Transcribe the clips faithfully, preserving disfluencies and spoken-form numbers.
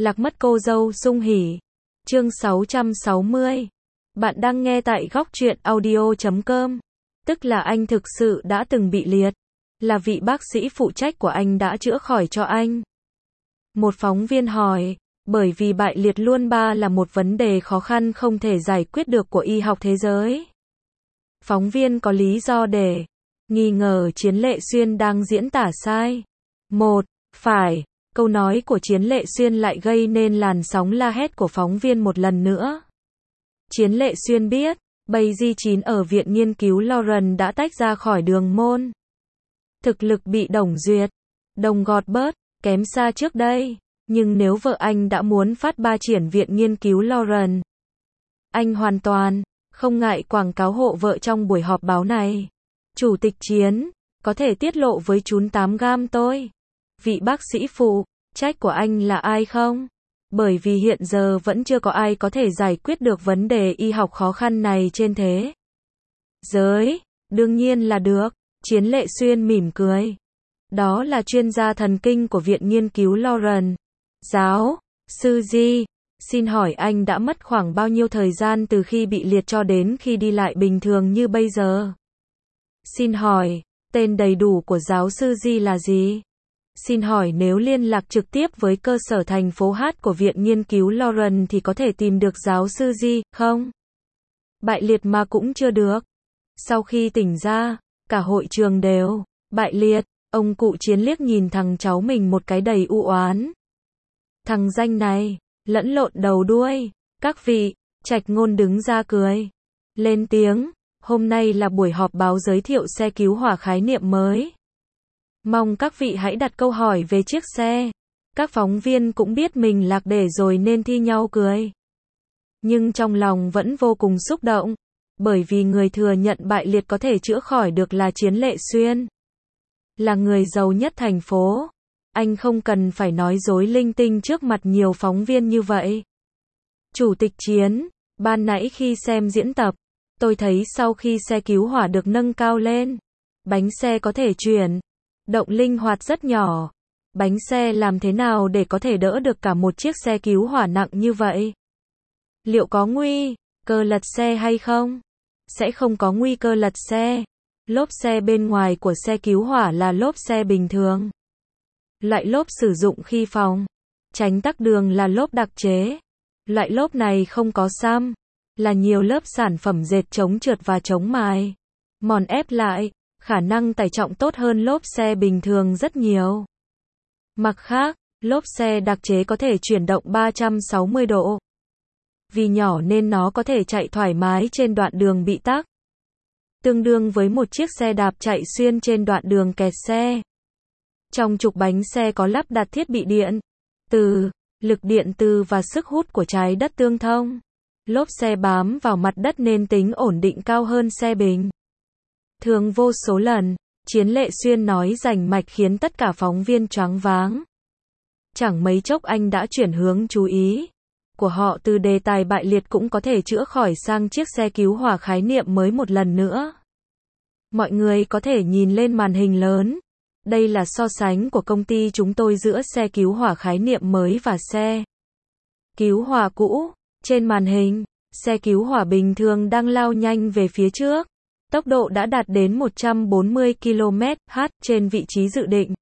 Lạc mất cô dâu sung hỉ. Chương sáu trăm sáu mươi. Bạn đang nghe tại góc truyện audio chấm com. Tức là anh thực sự đã từng bị liệt. Là vị bác sĩ phụ trách của anh đã chữa khỏi cho anh. Một phóng viên hỏi, bởi vì bại liệt luân ba là một vấn đề khó khăn không thể giải quyết được của y học thế giới. Phóng viên có lý do để nghi ngờ Chiến Lệ Xuyên đang diễn tả sai. Một, phải. Câu nói của Chiến Lệ Xuyên lại gây nên làn sóng la hét của phóng viên một lần nữa. Chiến Lệ Xuyên biết, Bay Di chín ở Viện Nghiên cứu Lauren đã tách ra khỏi đường môn. Thực lực bị Đồng Duyệt, Đồng gọt bớt, kém xa trước đây. Nhưng nếu vợ anh đã muốn phát ba triển Viện Nghiên cứu Lauren, anh hoàn toàn không ngại quảng cáo hộ vợ trong buổi họp báo này. Chủ tịch Chiến, có thể tiết lộ với chúng tám gam tôi, vị bác sĩ phụ trách của anh là ai không? Bởi vì hiện giờ vẫn chưa có ai có thể giải quyết được vấn đề y học khó khăn này trên thế giới. Đương nhiên là được. Chiến Lệ Xuyên mỉm cười. Đó là chuyên gia thần kinh của Viện Nghiên cứu Lauren. Giáo sư Di, xin hỏi anh đã mất khoảng bao nhiêu thời gian từ khi bị liệt cho đến khi đi lại bình thường như bây giờ? Xin hỏi, tên đầy đủ của giáo sư Di là gì? Xin hỏi nếu liên lạc trực tiếp với cơ sở thành phố H của Viện Nghiên cứu Lauren thì có thể tìm được giáo sư Di, không? Bại liệt mà cũng chưa được. Sau khi tỉnh ra, cả hội trường đều bại liệt. Ông cụ Chiến liếc nhìn thằng cháu mình một cái đầy u oán. Thằng danh này, lẫn lộn đầu đuôi. Các vị, Trạch Ngôn đứng ra cười. Lên tiếng, hôm nay là buổi họp báo giới thiệu xe cứu hỏa khái niệm mới. Mong các vị hãy đặt câu hỏi về chiếc xe. Các phóng viên cũng biết mình lạc đề rồi nên thi nhau cười. Nhưng trong lòng vẫn vô cùng xúc động. Bởi vì người thừa nhận bại liệt có thể chữa khỏi được là Chiến Lệ Xuyên. Là người giàu nhất thành phố. Anh không cần phải nói dối linh tinh trước mặt nhiều phóng viên như vậy. Chủ tịch Chiến, ban nãy khi xem diễn tập, tôi thấy sau khi xe cứu hỏa được nâng cao lên, bánh xe có thể chuyển động linh hoạt rất nhỏ. Bánh xe làm thế nào để có thể đỡ được cả một chiếc xe cứu hỏa nặng như vậy? Liệu có nguy cơ lật xe hay không? Sẽ không có nguy cơ lật xe. Lốp xe bên ngoài của xe cứu hỏa là lốp xe bình thường. Loại lốp sử dụng khi phòng tránh tắc đường là lốp đặc chế. Loại lốp này không có xăm, là nhiều lớp sản phẩm dệt chống trượt và chống mài mòn ép lại, khả năng tải trọng tốt hơn lốp xe bình thường rất nhiều. Mặt khác, lốp xe đặc chế có thể chuyển động ba trăm sáu mươi độ. Vì nhỏ nên nó có thể chạy thoải mái trên đoạn đường bị tắc. Tương đương với một chiếc xe đạp chạy xuyên trên đoạn đường kẹt xe. Trong trục bánh xe có lắp đặt thiết bị điện từ, lực điện từ và sức hút của trái đất tương thông. Lốp xe bám vào mặt đất nên tính ổn định cao hơn xe bình thường vô số lần. Chiến Lệ Xuyên nói rành mạch khiến tất cả phóng viên choáng váng. Chẳng mấy chốc anh đã chuyển hướng chú ý của họ từ đề tài bại liệt cũng có thể chữa khỏi sang chiếc xe cứu hỏa khái niệm mới một lần nữa. Mọi người có thể nhìn lên màn hình lớn. Đây là so sánh của công ty chúng tôi giữa xe cứu hỏa khái niệm mới và xe cứu hỏa cũ. Trên màn hình, xe cứu hỏa bình thường đang lao nhanh về phía trước. Tốc độ đã đạt đến một trăm bốn mươi ki lô mét trên giờ trên vị trí dự định.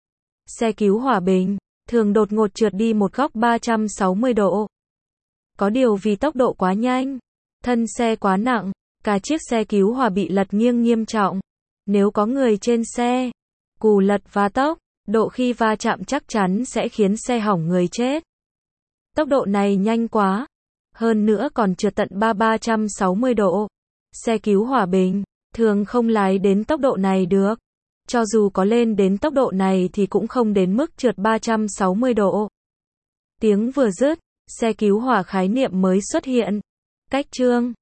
Xe cứu hỏa bình thường đột ngột trượt đi một góc ba trăm sáu mươi độ. Có điều vì tốc độ quá nhanh, thân xe quá nặng, cả chiếc xe cứu hỏa bị lật nghiêng nghiêm trọng. Nếu có người trên xe, cù lật và tốc độ khi va chạm chắc chắn sẽ khiến xe hỏng người chết. Tốc độ này nhanh quá, hơn nữa còn trượt tận ba trăm sáu mươi độ. Xe cứu hỏa bình thường không lái đến tốc độ này được. Cho dù có lên đến tốc độ này thì cũng không đến mức trượt ba trăm sáu mươi độ. Tiếng vừa dứt, xe cứu hỏa khái niệm mới xuất hiện. Cách chương